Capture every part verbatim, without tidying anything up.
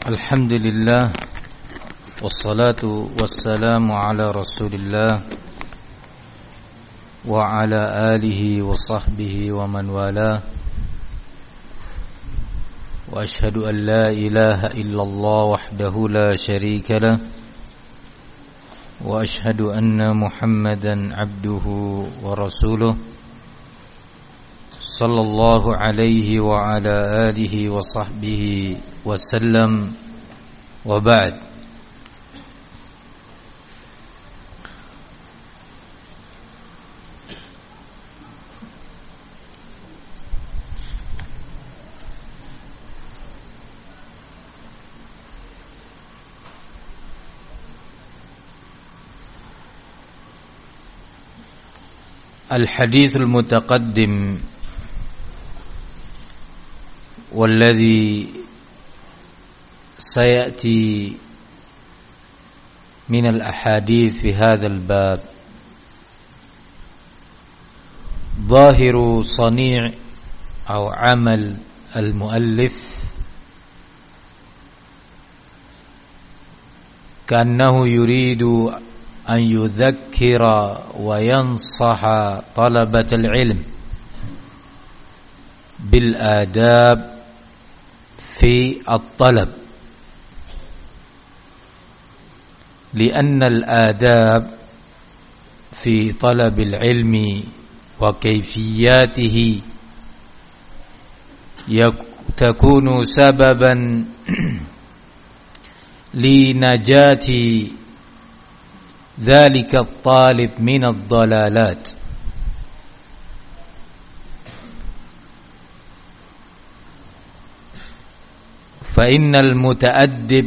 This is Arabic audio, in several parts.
الحمد لله والصلاة والسلام على رسول الله وعلى آله وصحبه ومن والاه وأشهد أن لا إله إلا الله وحده لا شريك له وأشهد أن محمدا عبده ورسوله صلى الله عليه وعلى آله وصحبه وسلم وبعد. الحديث المتقدم والذي سيأتي من الأحاديث في هذا الباب ظاهر صنيع أو عمل المؤلف كأنه يريد أن يذكر وينصح طلبة العلم بالآداب في الطلب، لأن الآداب في طلب العلم وكيفياته تكون سببا لنجاة ذلك الطالب من الضلالات. فإن المتأدب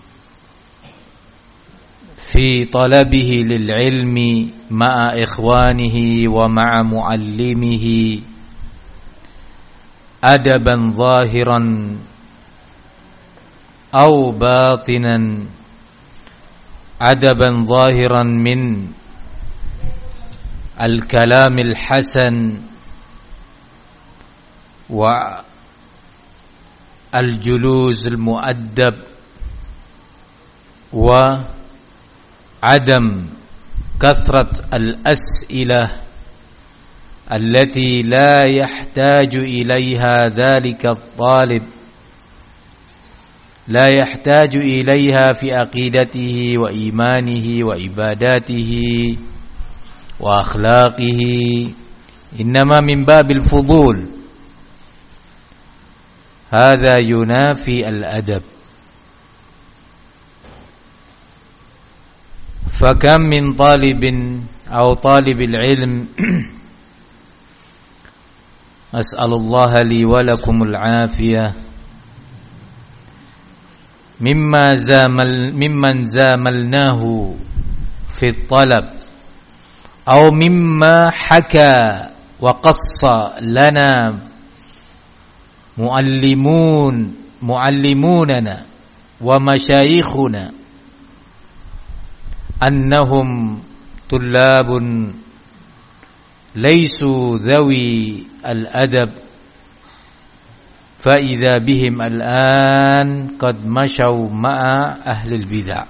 في طلبه للعلم مع إخوانه ومع معلمه أدبا ظاهرا أو باطنا، أدبا ظاهرا من الكلام الحسن والجلوس المؤدب وعدم كثرة الأسئلة التي لا يحتاج إليها ذلك الطالب، لا يحتاج إليها في عقيدته وإيمانه وعباداته وأخلاقه، إنما من باب الفضول. هذا ينافي الأدب. فكم من طالب أو طالب العلم أسأل الله لي ولكم العافية مما زامل ممن زاملناه في الطلب أو مما حكى وقص لنا معلمون معلموننا ومشايخنا أنهم طلاب ليسوا ذوي الأدب، فإذا بهم الآن قد مشوا مع أهل البدع،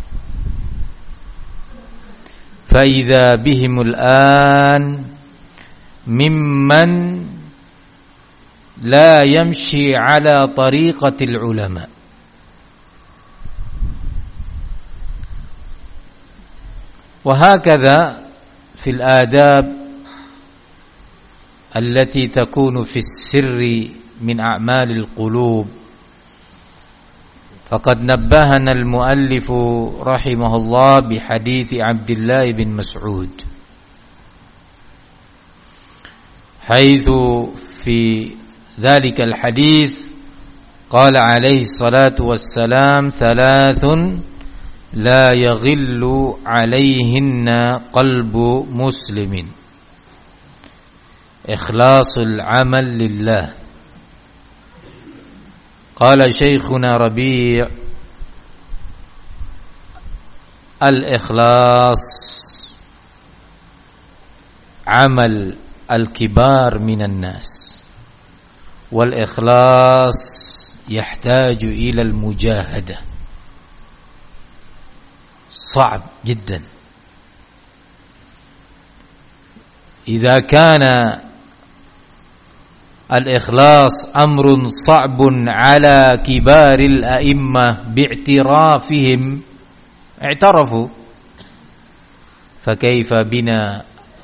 فإذا بهم الآن ممن لا يمشي على طريقة العلماء. وهكذا في الآداب التي تكون في السر من أعمال القلوب، فقد نبهنا المؤلف رحمه الله بحديث عبد الله بن مسعود، حيث في ذلك الحديث قال عليه الصلاة والسلام: ثلاث لا يغل عليهن قلب مسلم: إخلاص العمل لله. قال شيخنا ربيع: الإخلاص عمل الكبار من الناس، والإخلاص يحتاج إلى المجاهدة صعب جدا. إذا كان الإخلاص أمر صعب على كبار الأئمة باعترافهم اعترفوا، فكيف بنا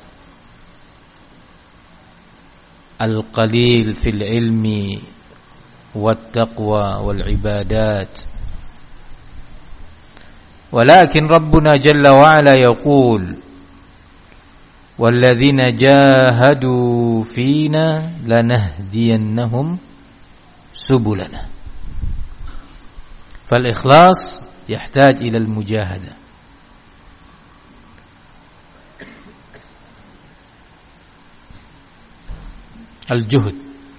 القليل في العلم والتقوى والعبادات؟ ولكن ربنا جل وعلا يقول: والذين جاهدوا فينا لنهدينهم سبلنا. فالإخلاص يحتاج إلى المجاهدة. الجهد.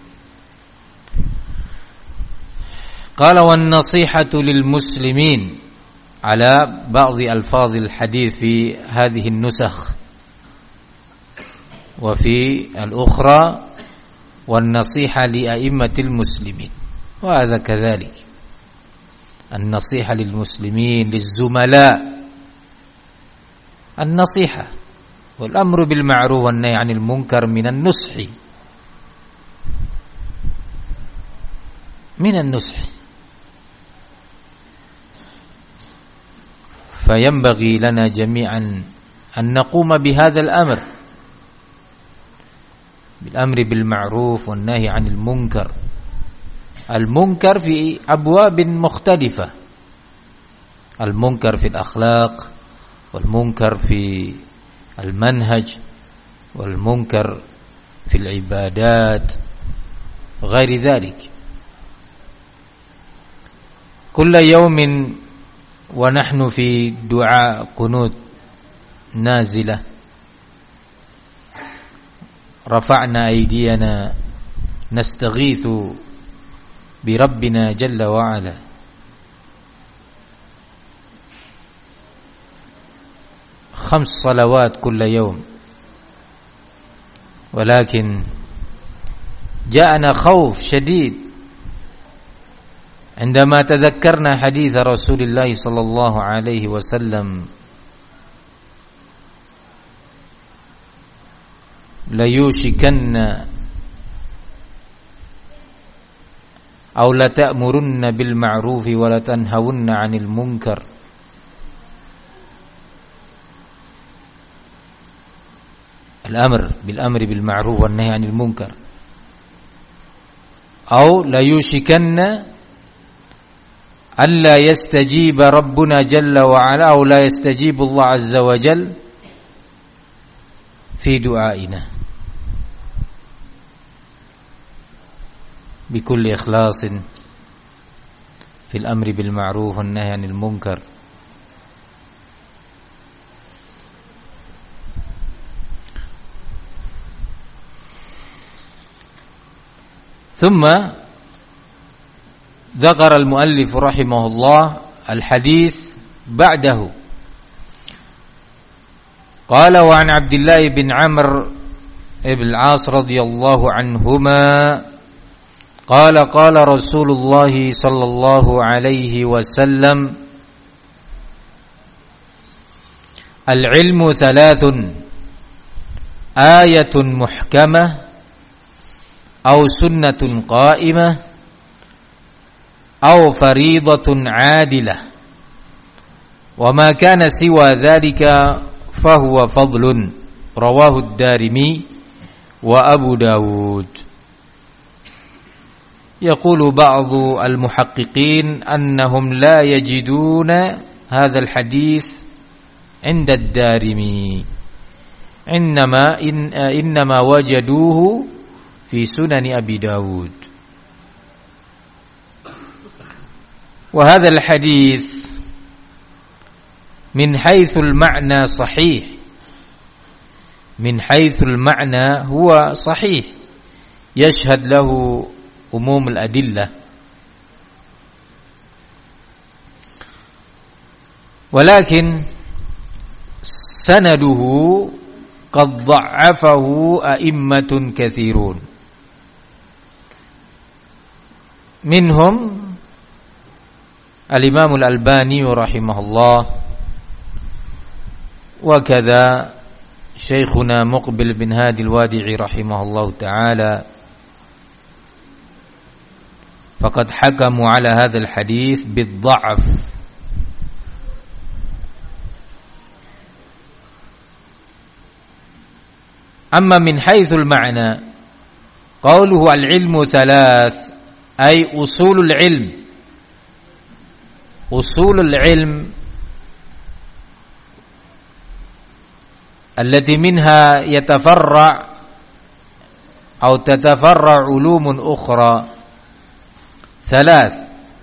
قال: والنصيحة للمسلمين، على بعض ألفاظ الحديث في هذه النسخ، وفي الأخرى والنصيحة لأئمة المسلمين، وهذا كذلك. النصيحة للمسلمين للزملاء، النصيحة والأمر بالمعروف والنهي عن المنكر من النصح، من النصح. فينبغي لنا جميعا أن نقوم بهذا الأمر، بالأمر بالمعروف والنهي عن المنكر. المنكر في أبواب مختلفة، المنكر في الأخلاق، والمنكر في المنهج، والمنكر في العبادات وغير ذلك. كل يوم ونحن في دعاء قنوت نازلة رفعنا أيدينا نستغيث بربنا جل وعلا. خمس صلوات كل يوم، ولكن جاءنا خوف شديد عندما تذكرنا حديث رسول الله صلى الله عليه وسلم: ليوشكن أو لتأمرن بالمعروف ولتنهون عن المنكر. الأمر بالأمر بالمعروف والنهي عن المنكر. أو ليوشكن ألا يستجيب ربنا جل وعلا، أو لا يستجيب الله عز وجل في دعائنا بكل إخلاص في الأمر بالمعروف والنهي عن المنكر. ثم ذكر المؤلف رحمه الله الحديث بعده، قال: وعن عبد الله بن عمرو بن العاص رضي الله عنهما قال: قال رسول الله صلى الله عليه وسلم: العلم ثلاث: آية محكمة أو سنة قائمة أو فريضة عادلة، وما كان سوى ذلك فهو فضل. رواه الدارمي وأبو داود. يقول بعض المحققين أنهم لا يجدون هذا الحديث عند الدارمي، إنما إن إنما وجدوه في سنن أبي داود. وهذا الحديث من حيث المعنى صحيح، من حيث المعنى هو صحيح، يشهد له عموم الأدلة، ولكن سنده قد ضعفه أئمة كثيرون. minhum Al-Imam Al-Albani rahimahullah, wa kadza Syekhuna Muqbil bin Hadi Al-Wadi'i rahimahullah ta'ala, faqad hakamu ala hadzal hadits bid-dha'f. Amma min haitsul ma'na, qawluhu al-ilmu thalath, ay usulul ilm. Usulul ilm allati minha yatafarra' atau tatafarra' ulumun ukhra thalath.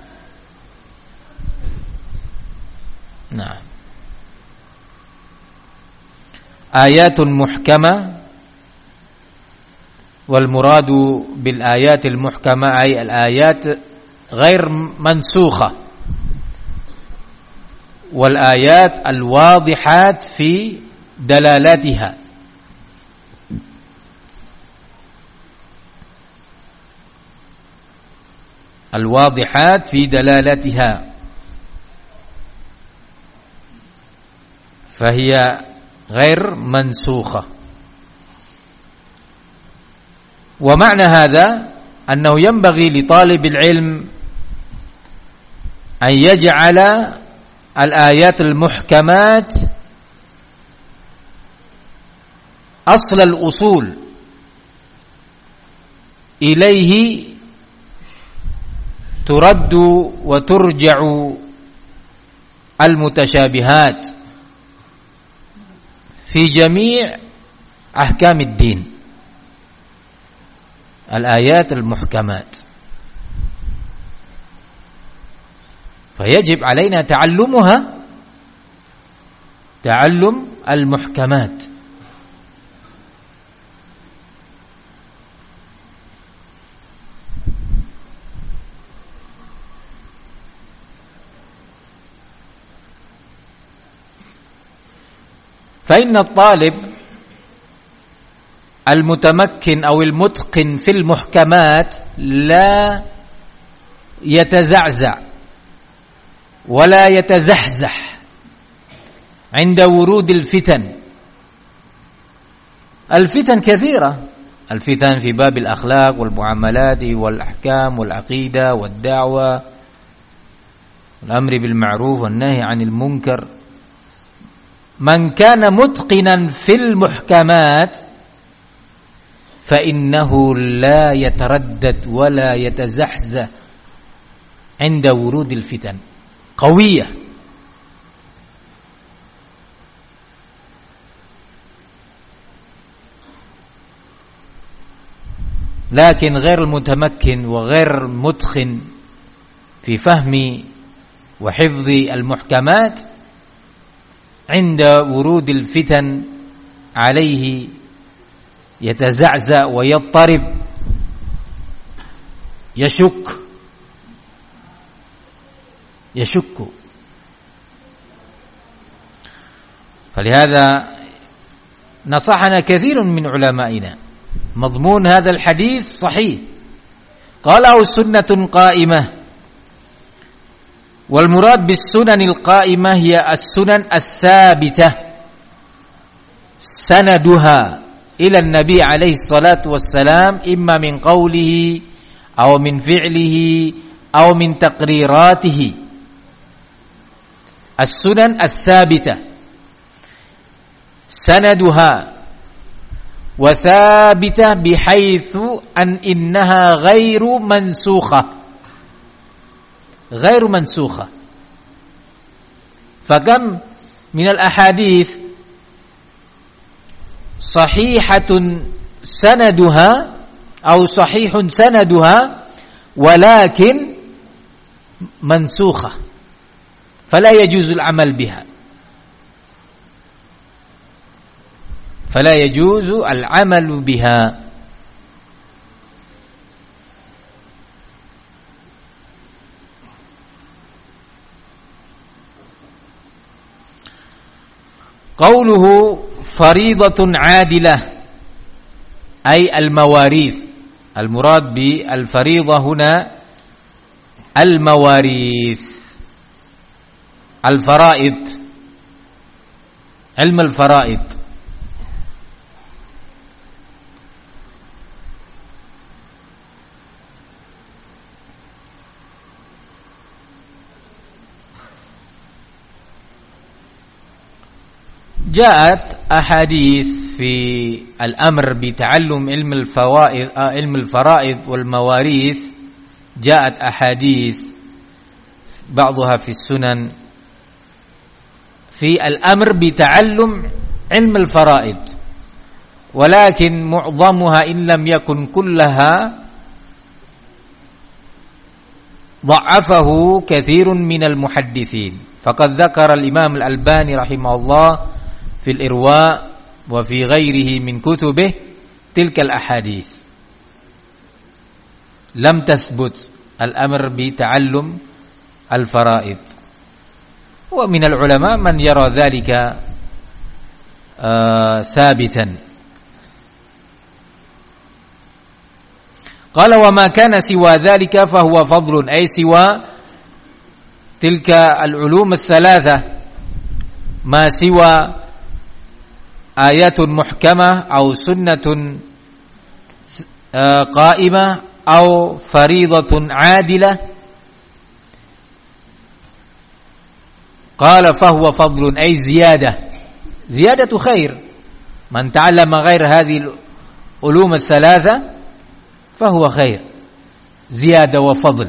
Nah, ayatun muhkamah, wal muradu bil ayatil muhkamah ay al ayat ghair mansukhah, wal ayat al wadihat fi dalalatiha. Al wadihat fi dalalatiha, fahiya ghair mansukhah. Wa ma'na hadha annahu yanbaghi li talibil ilm an yaj'ala al-ayat al-muhkamat asl al-usul ilayhi turaddu wa turja'u al-mutashabihat fi jami' ahkam ad-din. Al-ayat al-muhkamat, فيجب علينا تعلمها تعلم المحكمات. فإن الطالب المتمكن أو المتقن في المحكمات لا يتزعزع ولا يتزحزح عند ورود الفتن. الفتن كثيرة، الفتن في باب الأخلاق والمعاملات والأحكام والعقيدة والدعوة والأمر بالمعروف والنهي عن المنكر. من كان متقنا في المحكمات فإنه لا يتردد ولا يتزحزح عند ورود الفتن، قوية. لكن غير المتمكن وغير متقن في فهم وحفظ المحكمات عند ورود الفتن عليه يتزعزع ويضطرب، يشك يشك فلهذا نصحنا كثير من علمائنا. مضمون هذا الحديث صحيح، قالوا سنة قائمة، والمراد بالسنن القائمة هي السنن الثابتة سندها إلى النبي عليه الصلاة والسلام، إما من قوله أو من فعله أو من تقريراته. السنن الثابتة سندها وثابتة بحيث أن إنها غير منسوخة غير منسوخة. فكم من الأحاديث صحيحة سندها أو صحيح سندها ولكن منسوخة، فلا يجوز العمل بها فلا يجوز العمل بها. قوله فريضة عادلة أي المواريث. المراد بالفريضة هنا al-mawarith, al-faraid, ilmu al-faraid. جاءت أحاديث في الأمر بتعلم علم الفوائد علم الفرائض والمواريث، جاءت أحاديث بعضها في السنن في الأمر بتعلم علم الفرائض، ولكن معظمها إن لم يكن كلها ضعفه كثير من المحدثين. فقد ذكر الإمام الألباني رحمه الله في الإرواء وفي غيره من كتبه تلك الأحاديث، لم تثبت الأمر بتعلم الفرائض. ومن العلماء من يرى ذلك آه ثابتا. قال وما كان سوى ذلك فهو فضل، أي سوى تلك العلوم الثلاثة، ما سوى آيات محكمة أو سنة قائمة أو فريضة عادلة، قال فهو فضل أي زيادة، زيادة خير. من تعلم غير هذه العلوم الثلاثة فهو خير، زيادة وفضل.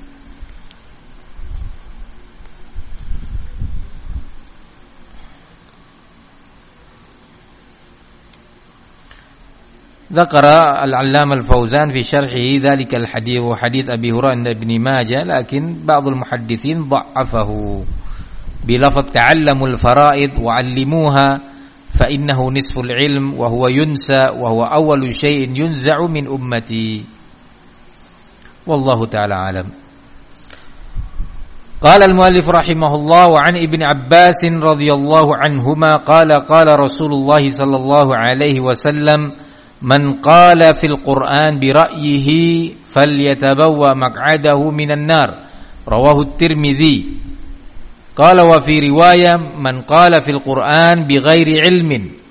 ذكر العلامة الفوزان في شرحه ذلك الحديث وحديث أبي هريرة بن ماجه، لكن بعض المحدثين ضعفه بلفظ تعلموا الفرائض وعلموها فإنه نصف العلم وهو ينسى وهو أول شيء ينزع من أمتي، والله تعالى أعلم. قال المؤلف رحمه الله وعن ابن عباس رضي الله عنهما قال قال رسول الله صلى الله عليه وسلم من قال في القرآن برأيه فليتبوأ مقعده من النار، رواه الترمذي. قال وفي رواية من قال في القرآن بغير علم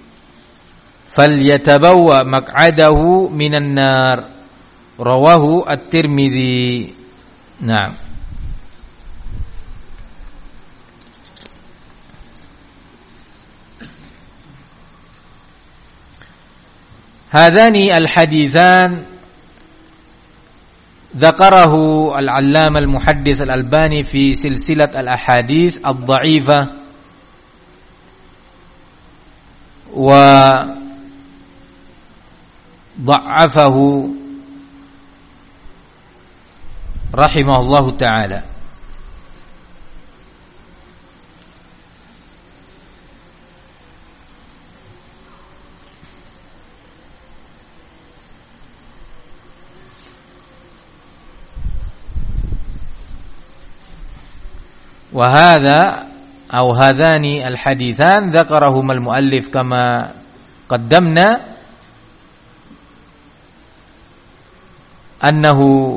فليتبوأ مقعده من النار، رواه الترمذي. نعم. هذان الحديثان ذكره العلامة المحدث الألباني في سلسلة الأحاديث الضعيفة، وضعفه رحمه الله تعالى. وهذا أو هذان الحديثان ذكرهما المؤلف كما قدمنا أنه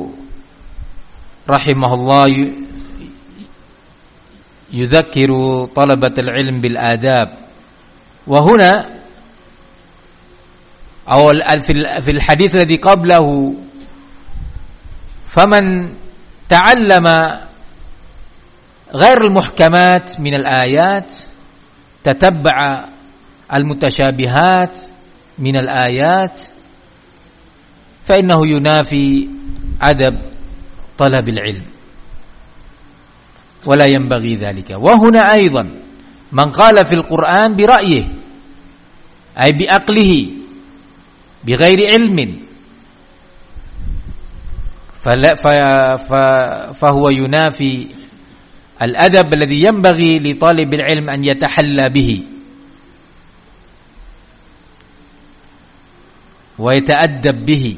رحمه الله يذكر طلبة العلم بالآداب. وهنا أو في الحديث الذي قبله فمن تعلم غير المحكمات من الآيات، تتبع المتشابهات من الآيات، فإنه ينافي أدب طلب العلم، ولا ينبغي ذلك. وهنا أيضا من قال في القرآن برأيه أي بعقله بغير علم فهو ينافي الأدب الذي ينبغي لطالب العلم أن يتحلى به ويتأدب به.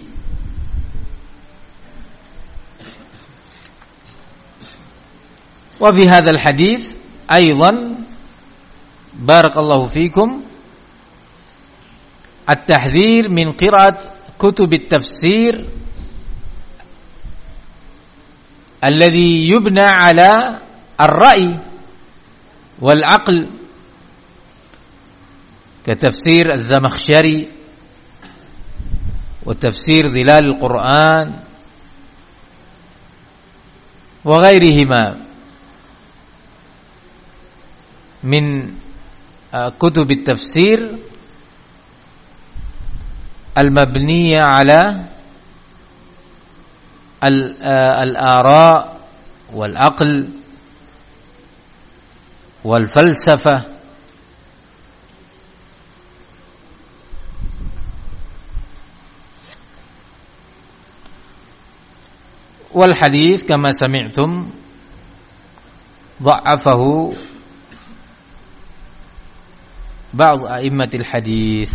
وفي هذا الحديث أيضا بارك الله فيكم التحذير من قراءة كتب التفسير alladhi yubna ala ar-ra'i wal aql كتفسير الزمخشري وتفسير ظلال القرآن وغيرهما من كتب التفسير المبنية على الآراء والعقل والفلسفة. والحديث كما سمعتم ضعفه بعض أئمة الحديث.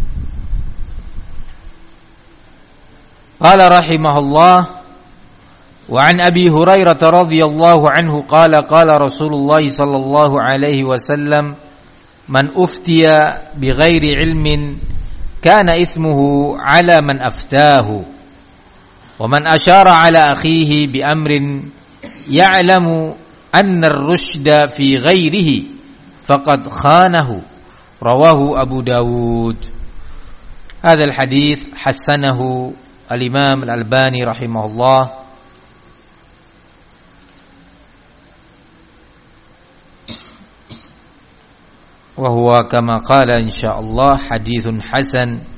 قال رحمه الله: وعن أبي هريرة رضي الله عنه قال قال رسول الله صلى الله عليه وسلم: من أفتي بغير علم كان إثمه على من أفتاه، ومن أشار على أخيه بأمر يعلم أن الرشد في غيره فقد خانه. رواه أبو داود. هذا الحديث حسنه الإمام الألباني رحمه الله. وهو كما قال إن شاء الله حديث حسن.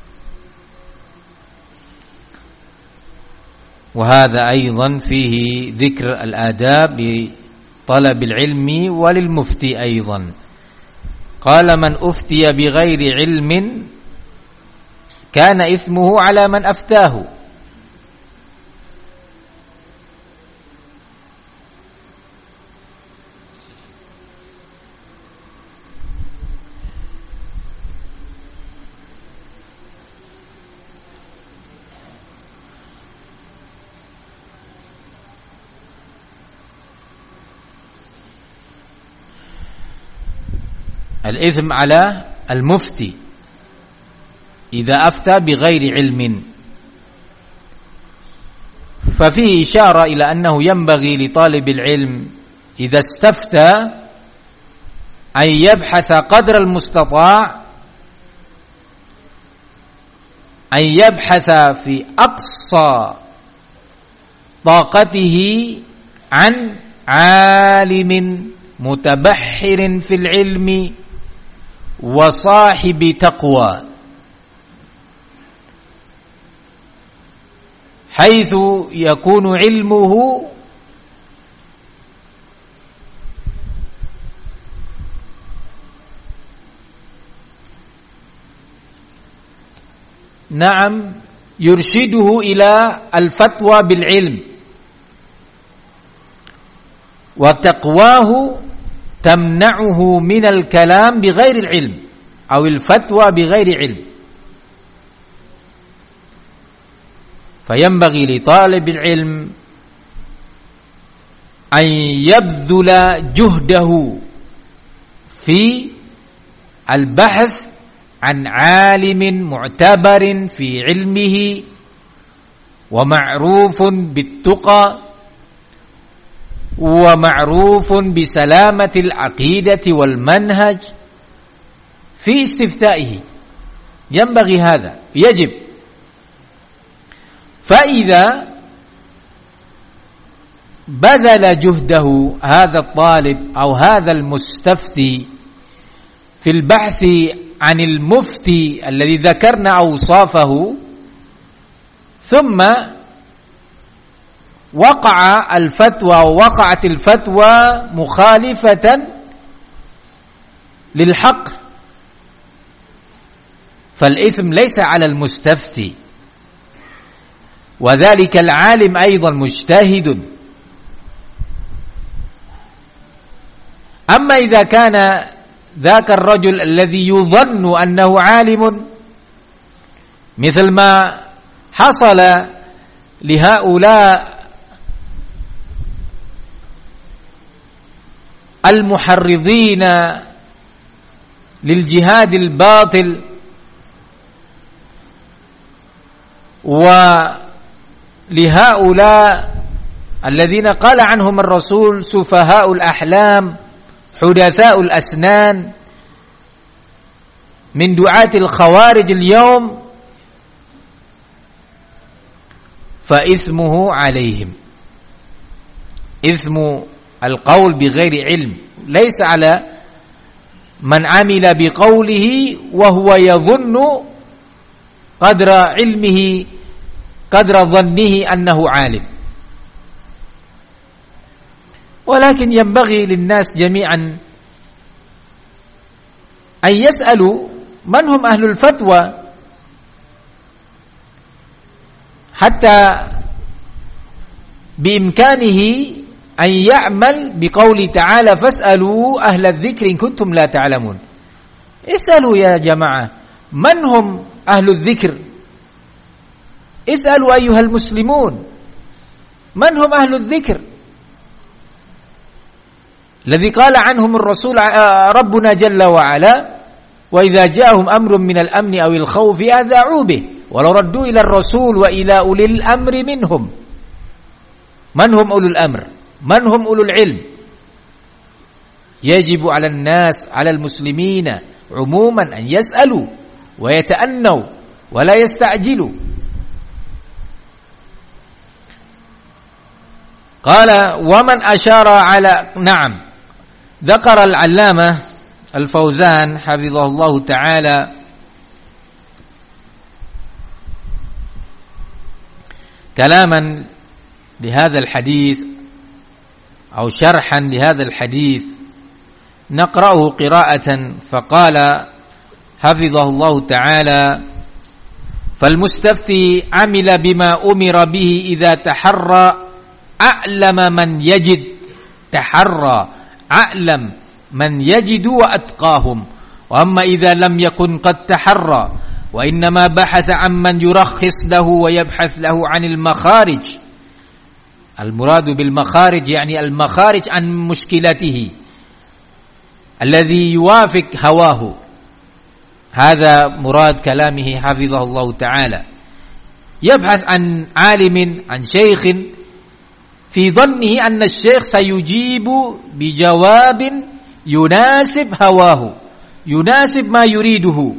وهذا أيضا فيه ذكر الآداب لطلب العلم وللمفتي أيضا. قال: من أفتي بغير علم كان إثمه على من أفتاه. الإثم على المفتي إذا أفتى بغير علم. ففيه إشارة إلى أنه ينبغي لطالب العلم إذا استفتى أن يبحث قدر المستطاع، أن يبحث في أقصى طاقته عن عالم متبحر في العلم وصاحب تقوى، حيث يكون علمه نعم يرشده إلى الفتوى بالعلم، وتقواه تمنعه من الكلام بغير العلم أو الفتوى بغير علم. فينبغي لطالب العلم أن يبذل جهده في البحث عن عالم معتبر في علمه ومعروف بالتقى ومعروف بسلامة العقيدة والمنهج في استفتائه. ينبغي هذا، يجب. فإذا بذل جهده هذا الطالب أو هذا المستفتي في البحث عن المفتي الذي ذكرنا أوصافه، ثم وقع الفتوى وقعت الفتوى مخالفة للحق، فالإثم ليس على المستفتي، وذلك العالم أيضا مجتهد. أما إذا كان ذاك الرجل الذي يظن أنه عالم، مثل ما حصل لهؤلاء المحرضين للجهاد الباطل ولهؤلاء الذين قال عنهم الرسول سفهاء الأحلام حدثاء الأسنان من دعاة الخوارج اليوم، فإثمه عليهم، إثم القول بغير علم ليس على من عمل بقوله وهو يظن قدر علمه قدر ظنه أنه عالم. ولكن ينبغي للناس جميعا أن يسألوا من هم أهل الفتوى حتى بإمكانه أن يعمل بقول تعالى فاسألوا أهل الذكر إن كنتم لا تعلمون. اسألوا يا جماعة من هم أهل الذكر، اسألوا أيها المسلمون من هم أهل الذكر الذي قال عنهم الرسول ربنا جل وعلا وإذا جاءهم أمر من الأمن أو الخوف أذاعوا به ولو ردوا إلى الرسول وإلى أولي الأمر منهم. من هم أولو الأمر؟ من هم أولو العلم؟ يجب على الناس على المسلمين عموما أن يسألوا ويتأنوا ولا يستعجلوا. قال ومن أشار على نعم ذكر العلامة الفوزان حفظه الله تعالى كلاما لهذا الحديث أو شرحا لهذا الحديث نقرأه قراءة، فقال حفظه الله تعالى فالمستفتي عمل بما أمر به إذا تحرى أعلم من يجد، تحرى أعلم من يجد وأتقاهم. وأما إذا لم يكن قد تحرى وإنما بحث عن من يرخص له ويبحث له عن المخارج، المراد بالمخارج يعني المخارج عن مشكلته الذي يوافق هواه، هذا مراد كلامه حفظه الله تعالى. يبحث عن عالم عن شيخ في ظنه أن الشيخ سيجيب بجواب يناسب هواه يناسب ما يريده.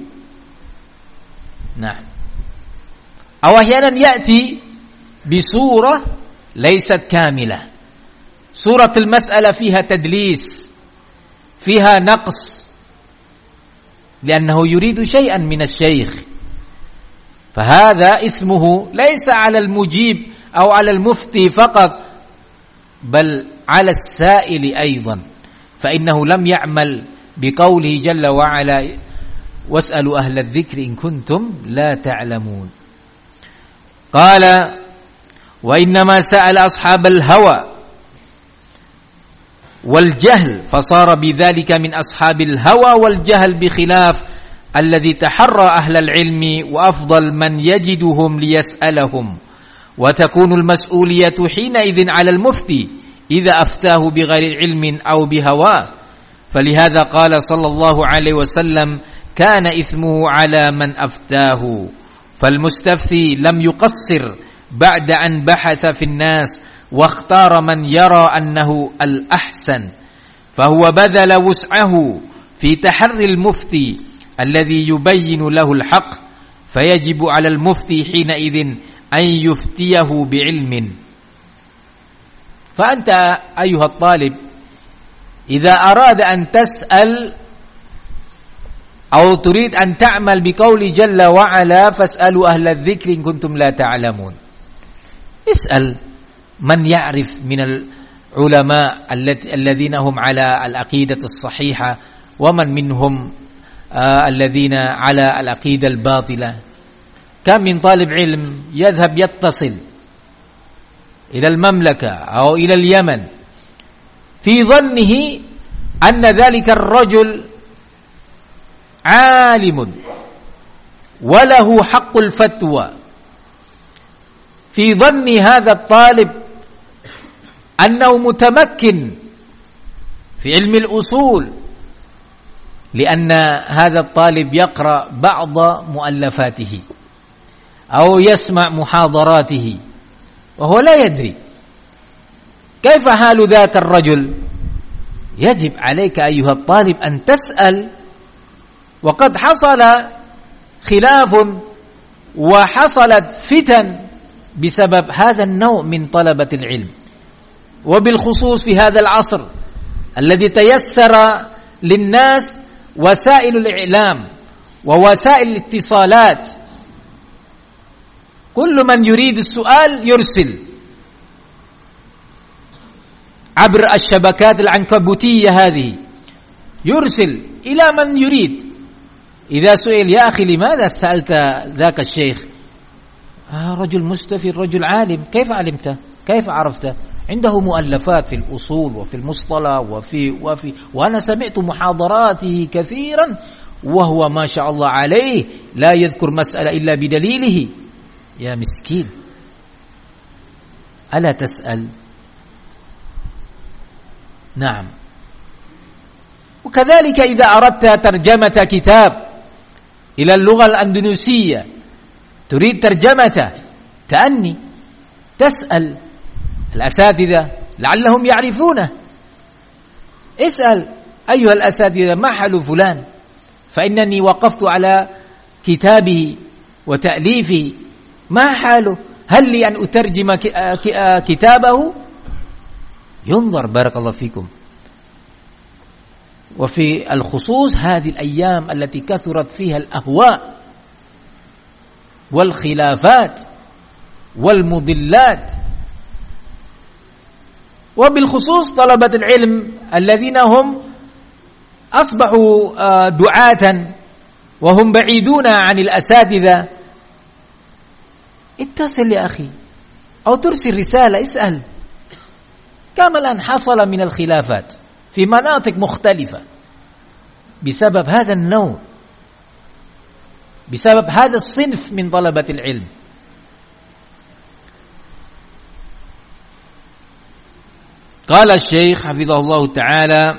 نعم. أو أحيانا يأتي بصورة ليست كاملة، صورة المسألة فيها تدليس فيها نقص لأنه يريد شيئا من الشيخ، فهذا إثمه ليس على المجيب أو على المفتي فقط بل على السائل أيضا، فإنه لم يعمل بقوله جل وعلا واسألوا أهل الذكر إن كنتم لا تعلمون. قال وإنما سأل أصحاب الهوى والجهل فصار بذلك من أصحاب الهوى والجهل، بخلاف الذي تحرى أهل العلم وأفضل من يجدهم ليسألهم، وتكون المسؤولية حينئذ على المفتي إذا أفتاه بغير علم أو بهواه. فلهذا قال صلى الله عليه وسلم كان إثمه على من أفتاه. فالمستفتي لم يقصر بعد أن بحث في الناس واختار من يرى أنه الأحسن، فهو بذل وسعه في تحري المفتي الذي يبين له الحق، فيجب على المفتي حينئذ أن يفتيه بعلم. فأنت أيها الطالب إذا أراد أن تسأل أو تريد أن تعمل بقول جل وعلا فاسألوا أهل الذكر إن كنتم لا تعلمون، اسأل من يعرف من العلماء الذين هم على العقيدة الصحيحة ومن منهم آه الذين على العقيدة الباطلة. كم من طالب علم يذهب يتصل إلى المملكة أو إلى اليمن في ظنه أن ذلك الرجل عالم وله حق الفتوى، في ظن هذا الطالب أنه متمكن في علم الأصول، لأن هذا الطالب يقرأ بعض مؤلفاته أو يسمع محاضراته وهو لا يدري كيف حال ذاك الرجل؟ يجب عليك أيها الطالب أن تسأل. وقد حصل خلاف وحصلت فتن بسبب هذا النوع من طلبة العلم، وبالخصوص في هذا العصر الذي تيسر للناس وسائل الإعلام ووسائل الاتصالات. كل من يريد السؤال يرسل عبر الشبكات العنكبوتية هذه، يرسل إلى من يريد. إذا سئل يا أخي لماذا سألت ذاك الشيخ؟ آه رجل مستفيد، رجل عالم. كيف علمت؟ كيف عرفت؟ عنده مؤلفات في الأصول وفي المصطلح وفي وفي وأنا سمعت محاضراته كثيرا، وهو ما شاء الله عليه لا يذكر مسألة إلا بدليله. يا مسكين، ألا تسأل؟ نعم. وكذلك إذا أردت ترجمة كتاب إلى اللغة الأندونيسية، تريد ترجمته، تأني تسأل الأساتذة لعلهم يعرفونه. اسأل أيها الأساتذة ما حال فلان، فإنني وقفت على كتابه وتأليفه، ما حاله؟ هل لي أن أترجم كتابه؟ ينظر. بارك الله فيكم. وفي الخصوص هذه الأيام التي كثرت فيها الأهواء والخلافات والمضلات، وبالخصوص طلبة العلم الذين هم أصبحوا دعاة وهم بعيدون عن الأساتذة، اتصل يا أخي أو ترسل رسالة، اسأل. كما الآن حصل من الخلافات في مناطق مختلفة بسبب هذا النوع، بسبب هذا الصنف من طلبة العلم. قال الشيخ حفظه الله تعالى: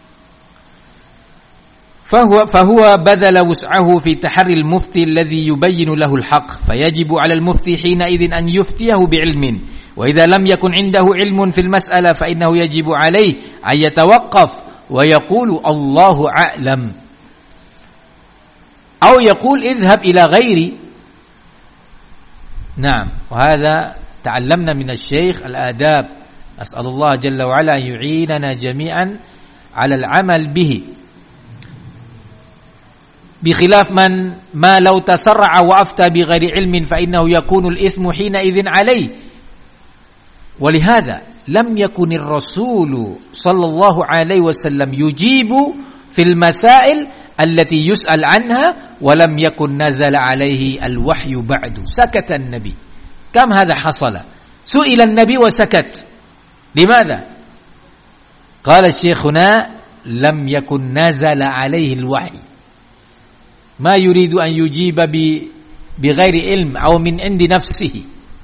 فهو, فهو بذل وسعه في تحري المفتي الذي يبين له الحق، فيجب على المفتي حينئذ أن يفتيه بعلم، وإذا لم يكن عنده علم في المسألة فإنه يجب عليه أن يتوقف ويقول الله أعلم، أو يقول اذهب إلى غيري. نعم. وهذا تعلمنا من الشيخ الآداب. أسأل الله جل وعلا أن يعيننا جميعا على العمل به، بخلاف من ما لو تسرع وأفتى بغير علم فإنه يكون الإثم حينئذ عليه. ولهذا لم يكن الرسول صلى الله عليه وسلم يجيب في المسائل التي يسأل عنها، ولم يكن نزل عليه الوحي بعد. سكت النبي. كم هذا حصل؟ سئل النبي وسكت. لماذا؟ قال الشيخنا: لم يكن نزل عليه الوحي. ما يريد أن يجيب بغير علم أو من عند نفسه.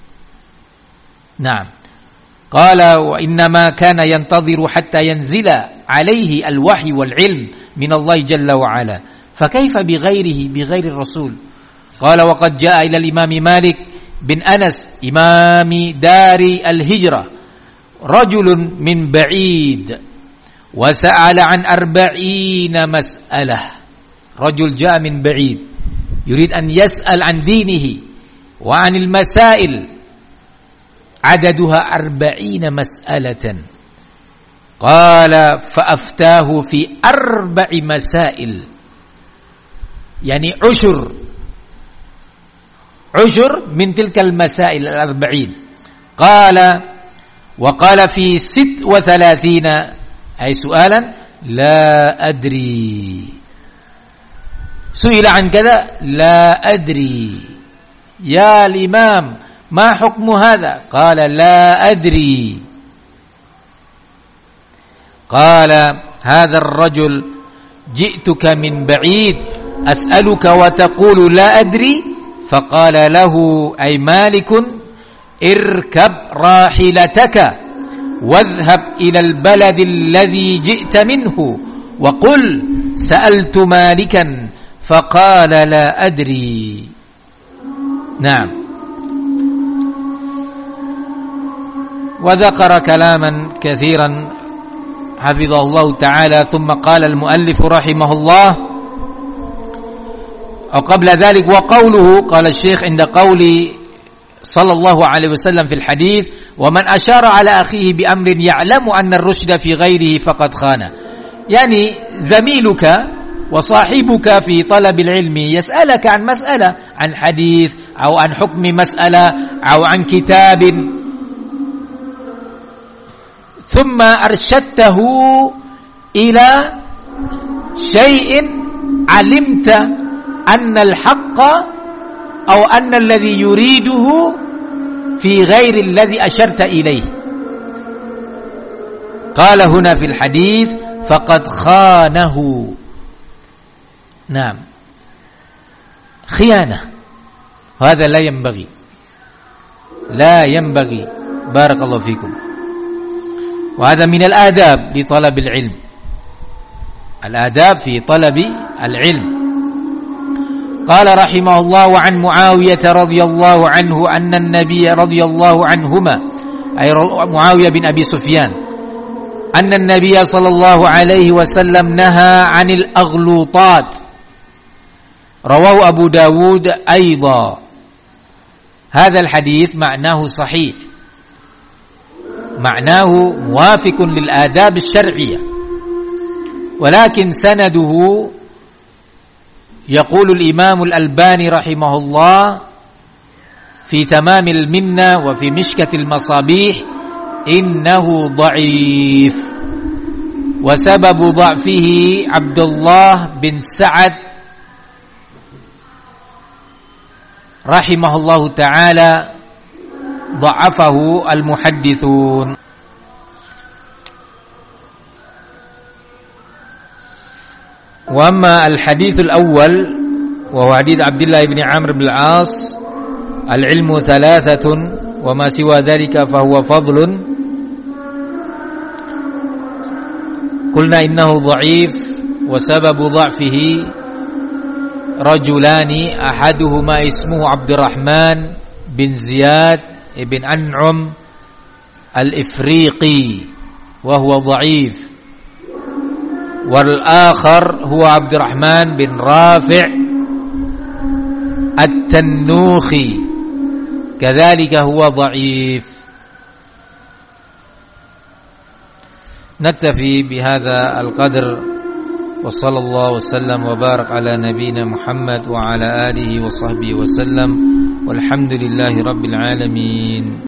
نعم. قال: وإنما كان ينتظر حتى ينزل عليه الوحي والعلم من الله جل وعلا، فكيف بغيره بغير الرسول؟ قال: وقد جاء إلى الإمام مالك بن أنس إمام دار الهجرة رجل من بعيد وسأل عن أربعين مسألة. رجل جاء من بعيد يريد أن يسأل عن دينه وعن المسائل، عددها أربعين مسألة. قال: فأفتاه في أربع مسائل، يعني عشر عشر من تلك المسائل الأربعين. قال: وقال في ست وثلاثين أي سؤالا لا أدري. سئل عن كذا لا أدري. يا الإمام ما حكم هذا؟ قال لا أدري. قال: هذا الرجل جئتك من بعيد أسألك وتقول لا أدري؟ فقال له أي مالك: اركب راحلتك واذهب إلى البلد الذي جئت منه وقل سألت مالكا فقال لا أدري. نعم. وذكر كلاما كثيرا حفظه الله تعالى. ثم قال المؤلف رحمه الله أو قبل ذلك: وقوله، قال الشيخ عند قول صلى الله عليه وسلم في الحديث: ومن أشار على أخيه بأمر يعلم أن الرشد في غيره فقد خانه. يعني زميلك وصاحبك في طلب العلم يسألك عن مسألة، عن حديث أو عن حكم مسألة أو عن كتاب، ثم أرشدته إلى شيء علمت أن الحق أو أن الذي يريده في غير الذي أشرت إليه. قال هنا في الحديث: فقد خانه. نعم، خيانة، هذا لا ينبغي، لا ينبغي. بارك الله فيكم. وهذا من الآداب لطلب العلم، الآداب في طلب العلم. قال رحمه الله: وعن معاوية رضي الله عنه أن النبي رضي الله عنهما، أي معاوية بن أبي سفيان، أن النبي صلى الله عليه وسلم نهى عن الأغلوطات. رواه أبو داود أيضا. هذا الحديث معناه صحيح، معناه موافق للآداب الشرعية، ولكن سنده يقول الإمام الألباني رحمه الله في تمام المنة وفي مشكة المصابيح: إنه ضعيف، وسبب ضعفه عبد الله بن سعد رحمه الله تعالى، ضعفه المحدثون. وأما الحديث الأول وهو حديث عبد الله بن عمرو بن العاص: العلم ثلاثة وما سوى ذلك فهو فضل، قلنا إنه ضعيف، وسبب ضعفه رجلان، أحدهما اسمه عبد الرحمن بن زياد بن أنعم الإفريقي وهو ضعيف، والآخر هو عبد الرحمن بن رافع التنوخي، كذلك هو ضعيف. نكتفي بهذا القدر، وصلى الله وسلم وبارك على نبينا محمد وعلى آله وصحبه وسلم، والحمد لله رب العالمين.